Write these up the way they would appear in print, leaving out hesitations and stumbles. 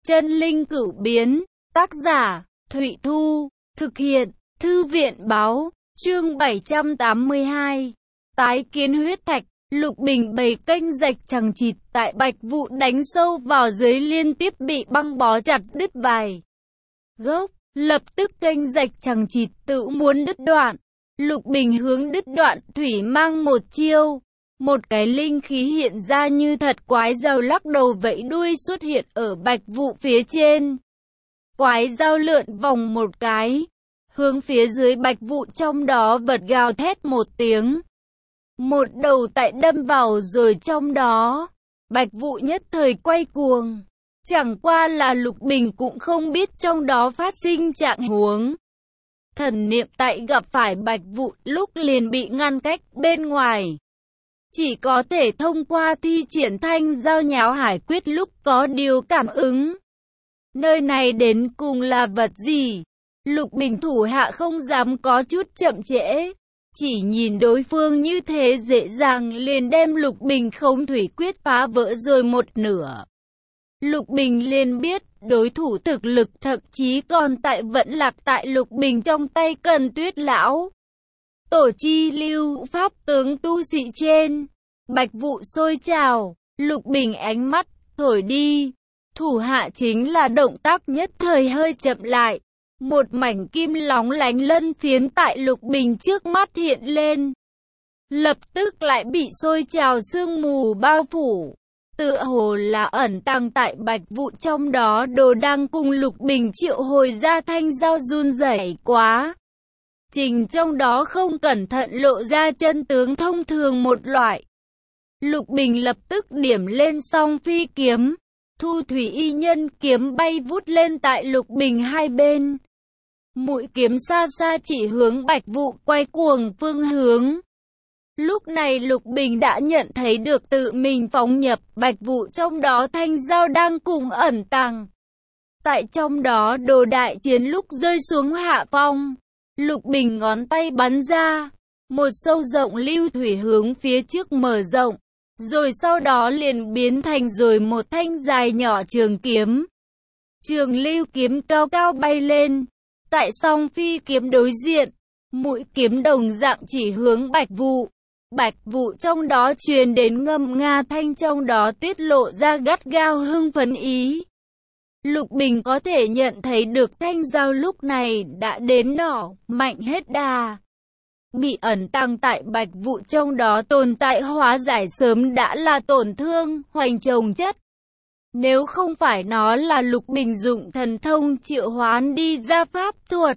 Chân linh cửu biến, tác giả, Thụy Thu, thực hiện, Thư viện báo, chương 782. Tái kiến huyết thạch, Lục Bình bày kênh rạch chằng chịt tại Bạch Vụ đánh sâu vào dưới liên tiếp bị băng bó chặt đứt vài gốc, lập tức kênh rạch chằng chịt tự muốn đứt đoạn. Lục Bình hướng đứt đoạn thủy mang một chiêu. Một cái linh khí hiện ra như thật quái dao lắc đầu vẫy đuôi xuất hiện ở Bạch Vụ phía trên. Quái dao lượn vòng một cái, hướng phía dưới Bạch Vụ trong đó vật gào thét một tiếng. Một đầu tại đâm vào rồi trong đó, Bạch Vụ nhất thời quay cuồng. Chẳng qua là Lục Bình cũng không biết trong đó phát sinh trạng huống. Thần niệm tại gặp phải Bạch Vụ lúc liền bị ngăn cách bên ngoài. Chỉ có thể thông qua thi triển thanh giao nháo hải quyết lúc có điều cảm ứng. Nơi này đến cùng là vật gì? Lục Bình thủ hạ không dám có chút chậm trễ. Chỉ nhìn đối phương như thế dễ dàng liền đem Lục Bình không thủy quyết phá vỡ rồi một nửa. Lục Bình liền biết đối thủ thực lực thậm chí còn vẫn lạc tại Lục Bình trong tay Cần Tuyết lão. Tổ chi lưu pháp tướng tu sĩ trên. Bạch Vụ sôi trào, Lục Bình ánh mắt thổi đi. Thủ hạ chính là động tác nhất thời hơi chậm lại. Một mảnh kim lóng lánh lân phiến tại Lục Bình trước mắt hiện lên. Lập tức lại bị sôi trào sương mù bao phủ. Tựa hồ là ẩn tàng tại Bạch Vụ trong đó đồ đang cùng Lục Bình triệu hồi ra thanh dao run rẩy quá. Trình trong đó không cẩn thận lộ ra chân tướng thông thường một loại. Lục Bình lập tức điểm lên song phi kiếm. Thu thủy y nhân kiếm bay vút lên tại Lục Bình hai bên. Mũi kiếm xa xa chỉ hướng Bạch Vụ quay cuồng phương hướng. Lúc này Lục Bình đã nhận thấy được tự mình phóng nhập Bạch Vụ trong đó thanh dao đang cùng ẩn tàng. Tại trong đó đồ đại chiến lúc rơi xuống hạ phong. Lục Bình ngón tay bắn ra. Một sâu rộng lưu thủy hướng phía trước mở rộng. Rồi sau đó liền biến thành rồi một thanh dài nhỏ trường kiếm. Trường lưu kiếm cao cao bay lên. Tại song phi kiếm đối diện, mũi kiếm đồng dạng chỉ hướng Bạch Vụ. Bạch Vụ trong đó truyền đến ngâm nga thanh trong đó tiết lộ ra gắt gao hưng phấn ý. Lục Bình có thể nhận thấy được thanh dao lúc này đã đến nỏ, mạnh hết đà. Bị ẩn tàng tại Bạch Vụ trong đó tồn tại hóa giải sớm đã là tổn thương, hoành chồng chất. Nếu không phải nó là Lục Bình dụng thần thông triệu hoán đi ra pháp thuật.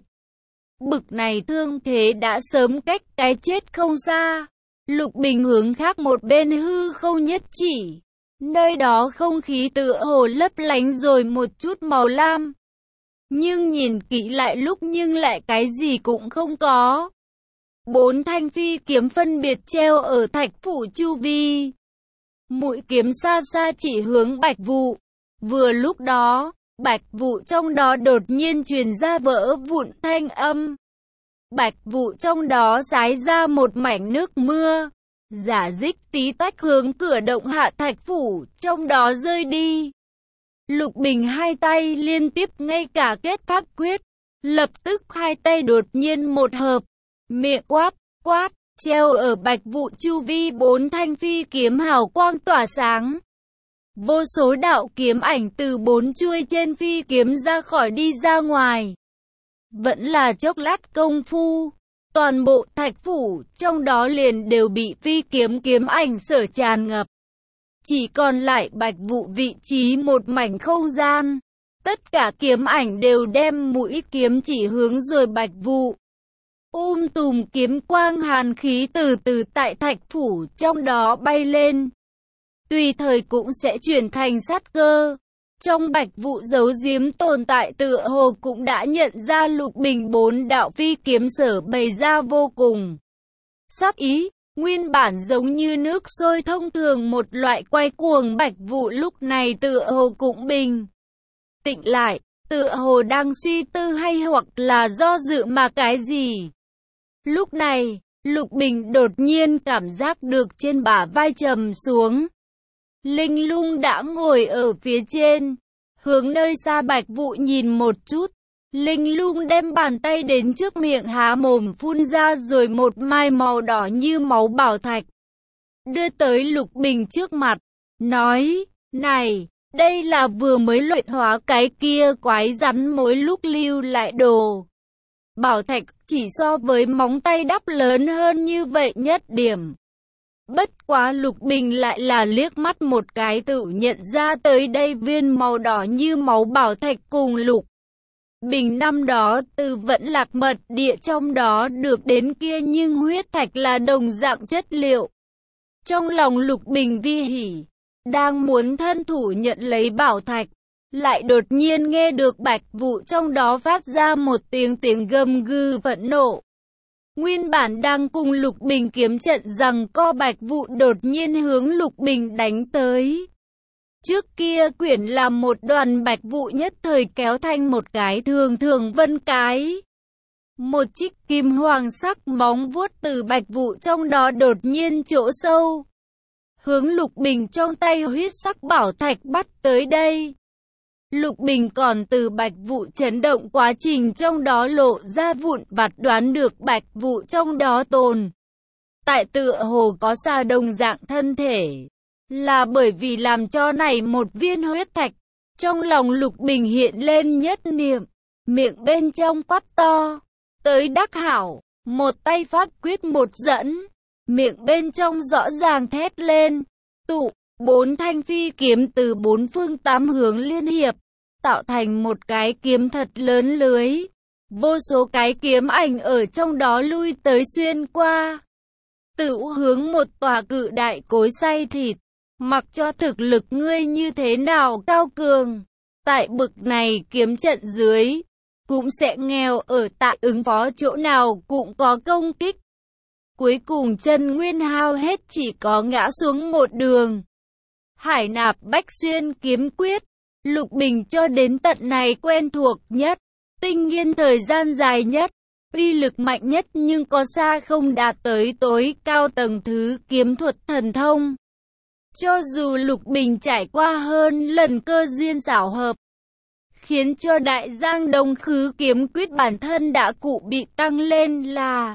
Bực này thương thế đã sớm cách cái chết không xa. Lục Bình hướng khác một bên hư không nhất chỉ. Nơi đó không khí tựa hồ lấp lánh rồi một chút màu lam. Nhưng nhìn kỹ lại lúc nhưng lại cái gì cũng không có. 4 thanh phi kiếm phân biệt treo ở thạch phủ chu vi. Mũi kiếm xa xa chỉ hướng Bạch Vụ. Vừa lúc đó, Bạch Vụ trong đó đột nhiên truyền ra vỡ vụn thanh âm. Bạch Vụ trong đó xái ra một mảnh nước mưa. Giả dích tí tách hướng cửa động hạ thạch phủ trong đó rơi đi. Lục Bình hai tay liên tiếp ngay cả kết pháp quyết. Lập tức hai tay đột nhiên một hợp. Miệng quát, treo ở Bạch Vụ chu vi 4 thanh phi kiếm hào quang tỏa sáng. Vô số đạo kiếm ảnh từ 4 chuôi trên phi kiếm ra khỏi đi ra ngoài. Vẫn là chốc lát công phu. Toàn bộ thạch phủ trong đó liền đều bị phi kiếm ảnh sở tràn ngập. Chỉ còn lại Bạch Vụ vị trí một mảnh không gian. Tất cả kiếm ảnh đều đem mũi kiếm chỉ hướng rồi Bạch Vụ. Tùm kiếm quang hàn khí từ từ tại thạch phủ trong đó bay lên. Tùy thời cũng sẽ chuyển thành sát cơ. Trong Bạch Vụ giấu giếm tồn tại tựa hồ cũng đã nhận ra Lục Bình 4 đạo phi kiếm sở bày ra vô cùng sát ý. Nguyên bản giống như nước sôi thông thường một loại quay cuồng Bạch Vụ lúc này tựa hồ cũng bình tĩnh lại. Tựa hồ đang suy tư hay hoặc là do dự mà cái gì. Lúc này, Lục Bình đột nhiên cảm giác được trên bả vai trầm xuống. Linh Lung đã ngồi ở phía trên, hướng nơi xa Bạch Vụ nhìn một chút. Linh lung đem bàn tay đến trước miệng há mồm phun ra rồi một mai màu đỏ như máu bảo thạch. Đưa tới Lục Bình trước mặt, nói, này, đây là vừa mới luyện hóa cái kia quái rắn mối lúc lưu lại đồ. Bảo thạch chỉ so với móng tay đắp lớn hơn như vậy nhất điểm. Bất quá Lục Bình lại là liếc mắt một cái tự nhận ra tới đây viên màu đỏ như máu bảo thạch cùng Lục Bình năm đó từ Vẫn Lạc Mật Địa trong đó được đến kia nhưng huyết thạch là đồng dạng chất liệu. Trong lòng Lục Bình vi hỉ, đang muốn thân thủ nhận lấy bảo thạch, lại đột nhiên nghe được Bạch Vụ trong đó phát ra một tiếng gầm gừ phẫn nộ. Nguyên bản đang cùng Lục Bình kiếm trận rằng co Bạch Vụ đột nhiên hướng Lục Bình đánh tới. Trước kia quyển làm một đoàn Bạch Vụ nhất thời kéo thành một cái thường vân cái. Một trích kim hoàng sắc móng vuốt từ Bạch Vụ trong đó đột nhiên chỗ sâu, hướng Lục Bình trong tay huyết sắc bảo thạch bắt tới đây. Lục Bình còn từ Bạch Vụ chấn động quá trình trong đó lộ ra vụn vặt đoán được Bạch Vụ trong đó tồn tại tựa hồ có xa đồng dạng thân thể, là bởi vì làm cho này một viên huyết thạch. Trong lòng Lục Bình hiện lên nhất niệm, miệng bên trong quát to, tới đắc hảo, một tay pháp quyết một dẫn, miệng bên trong rõ ràng thét lên, tụ, 4 thanh phi kiếm từ 4 phương 8 hướng liên hiệp, tạo thành một cái kiếm thật lớn lưới. Vô số cái kiếm ảnh ở trong đó lui tới xuyên qua, tự hướng một tòa cự đại cối xay thịt. Mặc cho thực lực ngươi như thế nào cao cường, tại bực này kiếm trận dưới, cũng sẽ nghèo ở tại ứng phó chỗ nào cũng có công kích. Cuối cùng chân nguyên hao hết chỉ có ngã xuống một đường. Hải Nạp Bách Xuyên kiếm quyết, Lục Bình cho đến tận này quen thuộc nhất, tinh nghiên thời gian dài nhất, uy lực mạnh nhất nhưng có xa không đạt tới tối cao tầng thứ kiếm thuật thần thông. Cho dù Lục Bình trải qua hơn lần cơ duyên xảo hợp, khiến cho Đại Giang Đông Khứ kiếm quyết bản thân đã cụ bị tăng lên là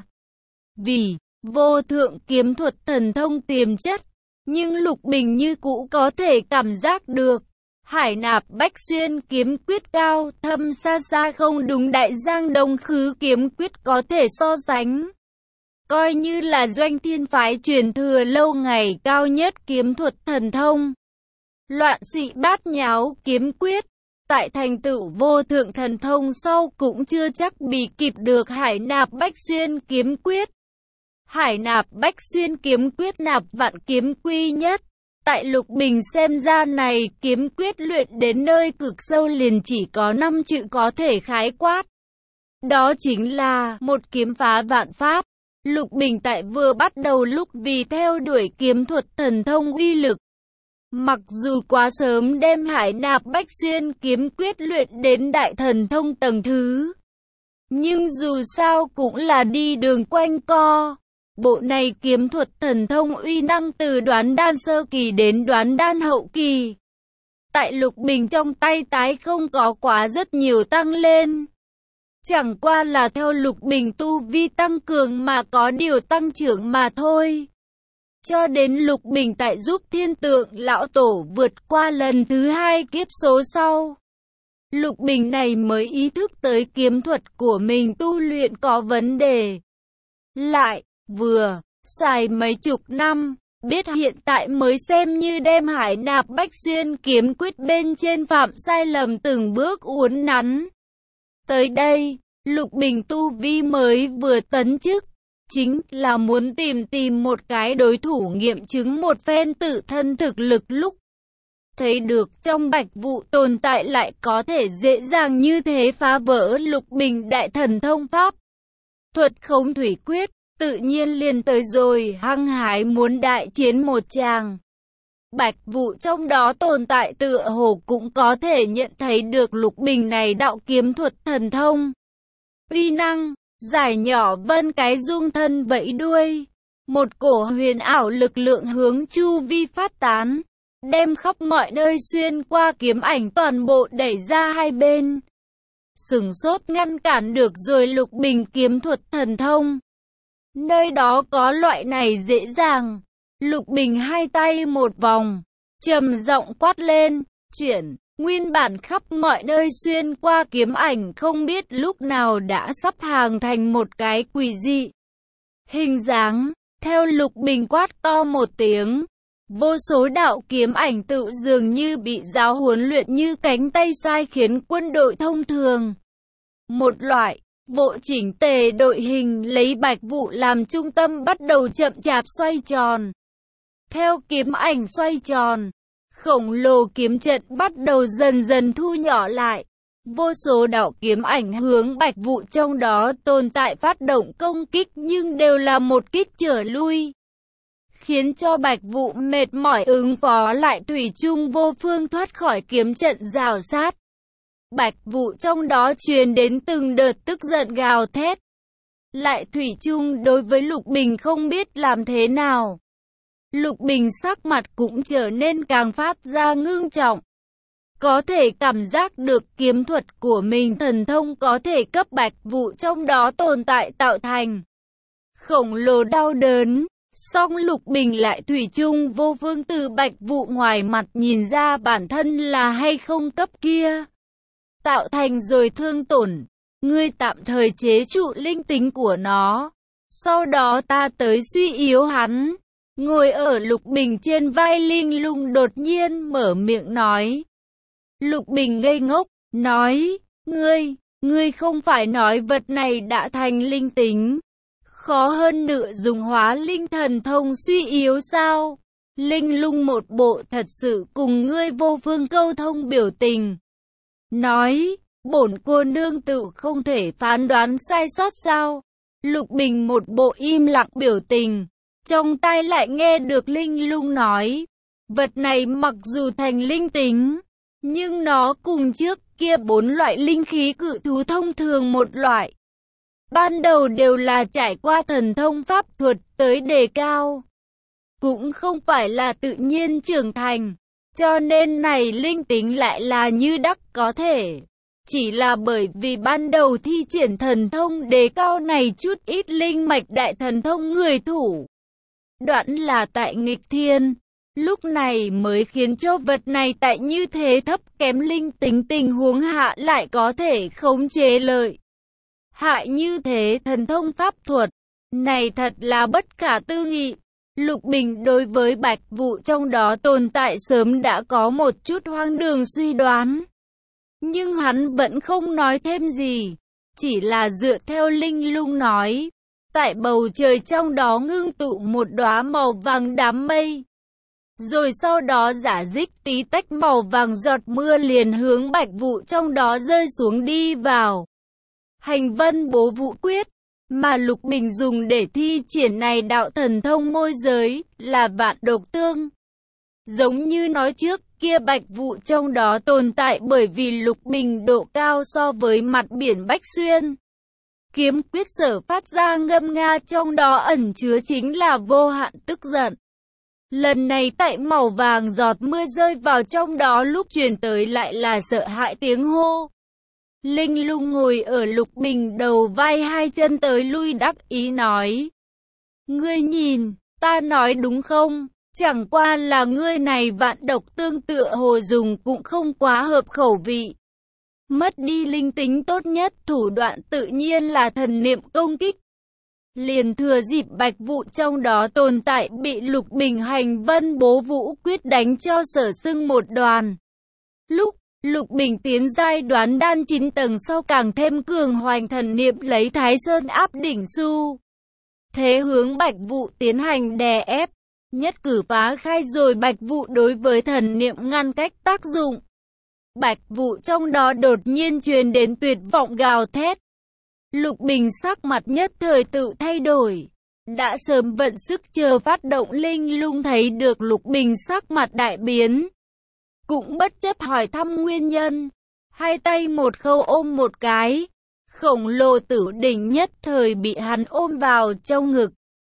vì vô thượng kiếm thuật thần thông tiềm chất, nhưng Lục Bình như cũ có thể cảm giác được Hải Nạp Bách Xuyên kiếm quyết cao thâm xa xa không đúng Đại Giang Đông Khứ kiếm quyết có thể so sánh. Coi như là Doanh Thiên phái truyền thừa lâu ngày cao nhất kiếm thuật thần thông. Loạn dị bát nháo kiếm quyết, tại thành tựu vô thượng thần thông sau cũng chưa chắc bị kịp được Hải Nạp Bách Xuyên kiếm quyết. Hải Nạp Bách Xuyên kiếm quyết nạp vạn kiếm quy nhất. Tại Lục Bình xem ra này kiếm quyết luyện đến nơi cực sâu liền chỉ có 5 chữ có thể khái quát. Đó chính là một kiếm phá vạn pháp. Lục Bình tại vừa bắt đầu lúc vì theo đuổi kiếm thuật thần thông uy lực, mặc dù quá sớm đem Hải Nạp Bách Xuyên kiếm quyết luyện đến đại thần thông tầng thứ, nhưng dù sao cũng là đi đường quanh co. Bộ này kiếm thuật thần thông uy năng từ đoán đan sơ kỳ đến đoán đan hậu kỳ, tại Lục Bình trong tay tái không có quá rất nhiều tăng lên. Chẳng qua là theo Lục Bình tu vi tăng cường mà có điều tăng trưởng mà thôi. Cho đến Lục Bình tại giúp Thiên Tượng Lão Tổ vượt qua lần thứ 2 kiếp số sau, Lục Bình này mới ý thức tới kiếm thuật của mình tu luyện có vấn đề. Lại, vừa xài mấy chục năm, biết hiện tại mới xem như đem Hải Nạp Bách Xuyên kiếm quyết bên trên phạm sai lầm từng bước uốn nắn. Tới đây, Lục Bình tu vi mới vừa tấn chức, chính là muốn tìm một cái đối thủ nghiệm chứng một phen tự thân thực lực lúc thấy được trong Bạch Vụ tồn tại lại có thể dễ dàng như thế phá vỡ Lục Bình đại thần thông pháp. Thuật Không Thủy Quyết, tự nhiên liền tới rồi hăng hái muốn đại chiến một tràng. Bạch Vụ trong đó tồn tại tựa hồ cũng có thể nhận thấy được Lục Bình này đạo kiếm thuật thần thông uy năng, giải nhỏ vân cái dung thân vẫy đuôi, một cổ huyền ảo lực lượng hướng chu vi phát tán, đem khắp mọi nơi xuyên qua kiếm ảnh toàn bộ đẩy ra hai bên. Sửng sốt ngăn cản được rồi Lục Bình kiếm thuật thần thông. Nơi đó có loại này dễ dàng. Lục Bình hai tay một vòng, trầm giọng quát lên, chuyển. Nguyên bản khắp mọi nơi xuyên qua kiếm ảnh không biết lúc nào đã sắp hàng thành một cái quỷ dị hình dáng. Theo Lục Bình quát to một tiếng, vô số đạo kiếm ảnh tự dường như bị giáo huấn luyện như cánh tay sai khiến quân đội thông thường. Một loại bộ chỉnh tề đội hình lấy Bạch Vụ làm trung tâm bắt đầu chậm chạp xoay tròn. Theo kiếm ảnh xoay tròn, khổng lồ kiếm trận bắt đầu dần dần thu nhỏ lại. Vô số đạo kiếm ảnh hướng Bạch Vụ trong đó tồn tại phát động công kích nhưng đều là một kích trở lui, khiến cho Bạch Vụ mệt mỏi ứng phó lại thủy chung vô phương thoát khỏi kiếm trận rào sát. Bạch Vụ trong đó truyền đến từng đợt tức giận gào thét. Lại thủy chung đối với Lục Bình không biết làm thế nào. Lục Bình sắc mặt cũng trở nên càng phát ra ngưng trọng. Có thể cảm giác được kiếm thuật của mình thần thông có thể cấp Bạch Vụ trong đó tồn tại tạo thành khổng lồ đau đớn. Song Lục Bình lại thủy chung vô phương từ Bạch Vụ ngoài mặt nhìn ra bản thân là hay không cấp kia tạo thành rồi thương tổn. Ngươi tạm thời chế trụ linh tính của nó, sau đó ta tới suy yếu hắn. Ngồi ở Lục Bình trên vai Linh Lung đột nhiên mở miệng nói. Lục Bình ngây ngốc, nói, ngươi không phải nói vật này đã thành linh tính, khó hơn nữa dùng hóa linh thần thông suy yếu sao? Linh Lung một bộ thật sự cùng ngươi vô phương câu thông biểu tình. Nói, bổn cô nương tự không thể phán đoán sai sót sao? Lục Bình một bộ im lặng biểu tình. Trong tai lại nghe được Linh Lung nói, vật này mặc dù thành linh tính, nhưng nó cùng trước kia 4 loại linh khí cự thú thông thường một loại. Ban đầu đều là trải qua thần thông pháp thuật tới đề cao, cũng không phải là tự nhiên trưởng thành, cho nên này linh tính lại là như đắc có thể. Chỉ là bởi vì ban đầu thi triển thần thông đề cao này chút ít linh mạch đại thần thông người thủ đoạn là tại nghịch thiên, lúc này mới khiến cho vật này tại như thế thấp kém linh tính tình huống hạ lại có thể khống chế lợi hại như thế thần thông pháp thuật. Này thật là bất khả tư nghị. Lục Bình đối với Bạch Vụ trong đó tồn tại sớm đã có một chút hoang đường suy đoán, nhưng hắn vẫn không nói thêm gì, chỉ là dựa theo Linh Lung nói. Tại bầu trời trong đó ngưng tụ một đóa màu vàng đám mây. Rồi sau đó giả dích tí tách màu vàng giọt mưa liền hướng Bạch Vụ trong đó rơi xuống đi vào. Hành vân bố vụ quyết, mà Lục Bình dùng để thi triển này đạo thần thông môi giới, là vạn độc tương. Giống như nói trước kia Bạch Vụ trong đó tồn tại bởi vì Lục Bình độ cao so với mặt biển Bách Xuyên. Kiếm quyết sở phát ra ngâm nga trong đó ẩn chứa chính là vô hạn tức giận. Lần này tại màu vàng giọt mưa rơi vào trong đó lúc truyền tới lại là sợ hãi tiếng hô. Linh Lung ngồi ở Lục Bình đầu vai hai chân tới lui đắc ý nói. Ngươi nhìn, ta nói đúng không? Chẳng qua là ngươi này vạn độc tương tựa hồ dùng cũng không quá hợp khẩu vị. Mất đi linh tính tốt nhất thủ đoạn tự nhiên là thần niệm công kích. Liền thừa dịp Bạch Vụ trong đó tồn tại bị Lục Bình hành vân bố vũ quyết đánh cho sở sưng một đoàn. Lúc Lục Bình tiến giai đoán đan 9 tầng sau càng thêm cường hoành thần niệm lấy Thái Sơn áp đỉnh su. Thế hướng Bạch Vụ tiến hành đè ép, nhất cử phá khai rồi Bạch Vụ đối với thần niệm ngăn cách tác dụng. Bạch Vụ trong đó đột nhiên truyền đến tuyệt vọng gào thét. Lục Bình sắc mặt nhất thời tự thay đổi. Đã sớm vận sức chờ phát động Linh Lung thấy được Lục Bình sắc mặt đại biến, cũng bất chấp hỏi thăm nguyên nhân. Hai tay một khâu ôm một cái, khổng lồ tử đỉnh nhất thời bị hắn ôm vào trong ngực.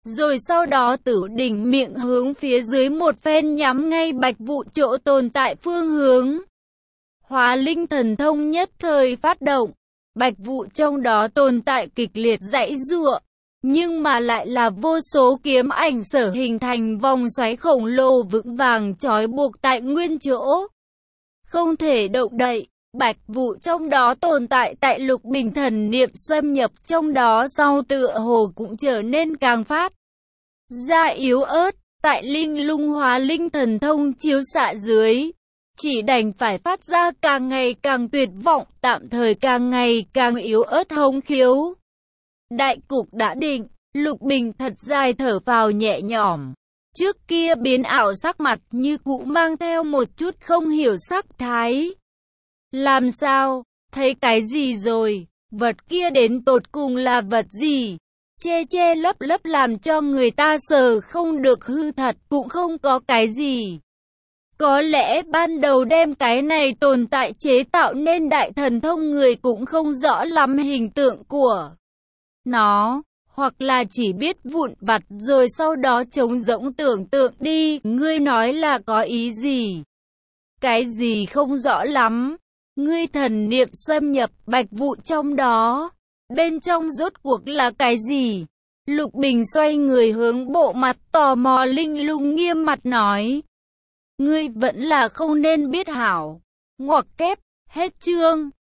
Rồi sau đó Tử Đỉnh miệng hướng phía dưới một phen nhắm ngay Bạch Vụ chỗ tồn tại phương hướng. Hóa linh thần thông nhất thời phát động, Bạch Vụ trong đó tồn tại kịch liệt giãy giụa, nhưng mà lại là vô số kiếm ảnh sở hình thành vòng xoáy khổng lồ vững vàng trói buộc tại nguyên chỗ. Không thể động đậy, Bạch Vụ trong đó tồn tại tại Lục Bình thần niệm xâm nhập trong đó sau tựa hồ cũng trở nên càng phát ra yếu ớt, tại linh lung hóa linh thần thông chiếu xạ dưới. Chỉ đành phải phát ra càng ngày càng tuyệt vọng, tạm thời càng ngày càng yếu ớt hống khiếu. Đại cục đã định, Lục Bình thật dài thở phào nhẹ nhõm. Trước kia biến ảo sắc mặt như cũ mang theo một chút không hiểu sắc thái. Làm sao? Thấy cái gì rồi? Vật kia đến tột cùng là vật gì? Che che lấp lấp làm cho người ta sờ không được hư thật cũng không có cái gì. Có lẽ ban đầu đem cái này tồn tại chế tạo nên đại thần thông người cũng không rõ lắm hình tượng của nó, hoặc là chỉ biết vụn vặt rồi sau đó trống rỗng tưởng tượng đi, ngươi nói là có ý gì? Cái gì không rõ lắm? Ngươi thần niệm xâm nhập Bạch Vụ trong đó, bên trong rốt cuộc là cái gì? Lục Bình xoay người hướng bộ mặt tò mò linh lung nghiêm mặt nói. Ngươi vẫn là không nên biết hảo. Ngoặc kép, hết chương.